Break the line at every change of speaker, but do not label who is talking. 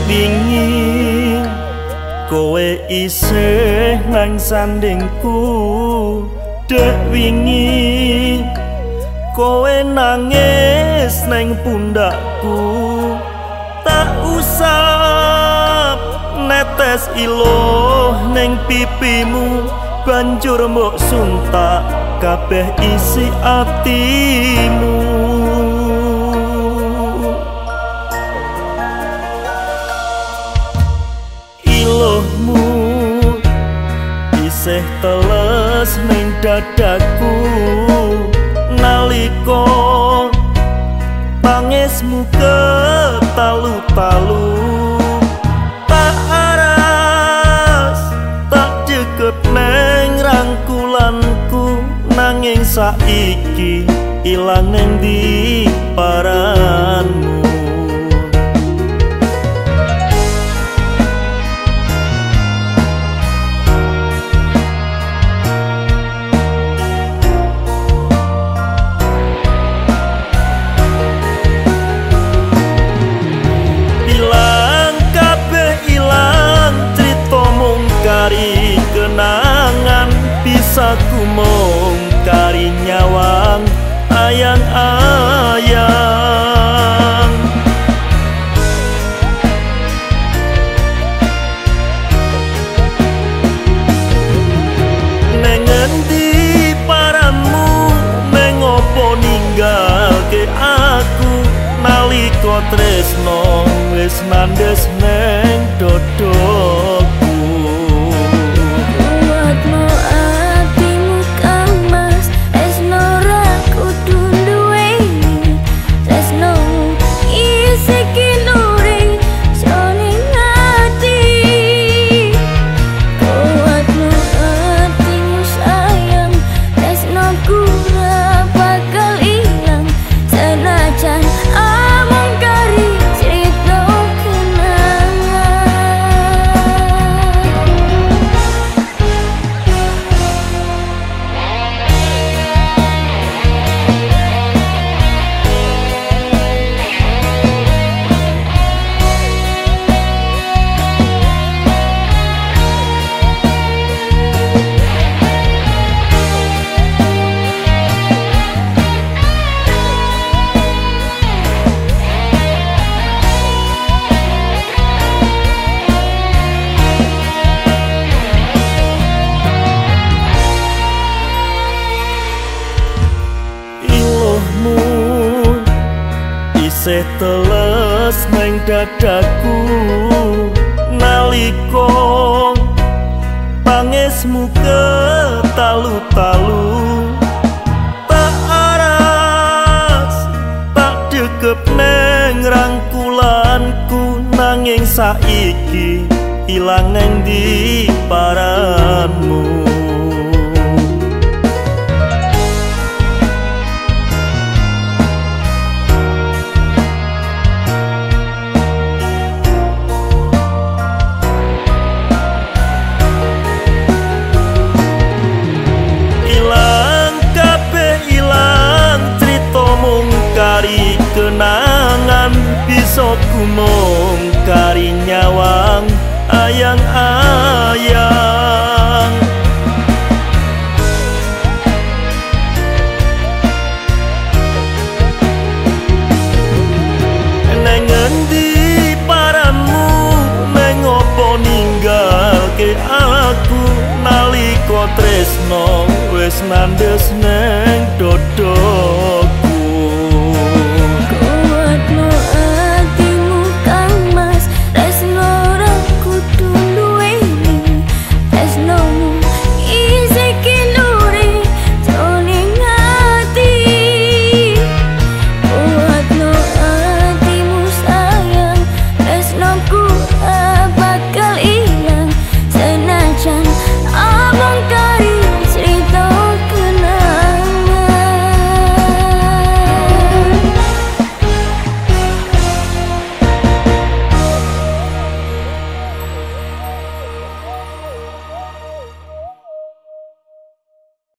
wingi kowe isih nang sandingku, dek wingi kowe nangis nang pundakku. Tak usah netes ilo neng pipimu, banjur mbok suntak kabeh isi atimu. Ilohmu isih teles neng dadaku, naliko tangismu ketalu-talu. Tak aras tak deket neng rangkulanku, nanging saiki ilang neng di paranmu. Kenangan bisa ku mongkari nyawang ayang-ayang. Neng endi paramu, neng opo ninggalke aku, nalika tresno wis nandes neng dodok. Isih teles neng dadaku, naliko tangismu ketalu-talu. Tak aras tak degep neng rangkulanku, nanging saiki ilang neng di paranmu. Kenangan bisa ku mongkari nyawang ayang-ayang. Neng endi paramu, neng opo ninggalke aku, nalika tresno wis nandes neng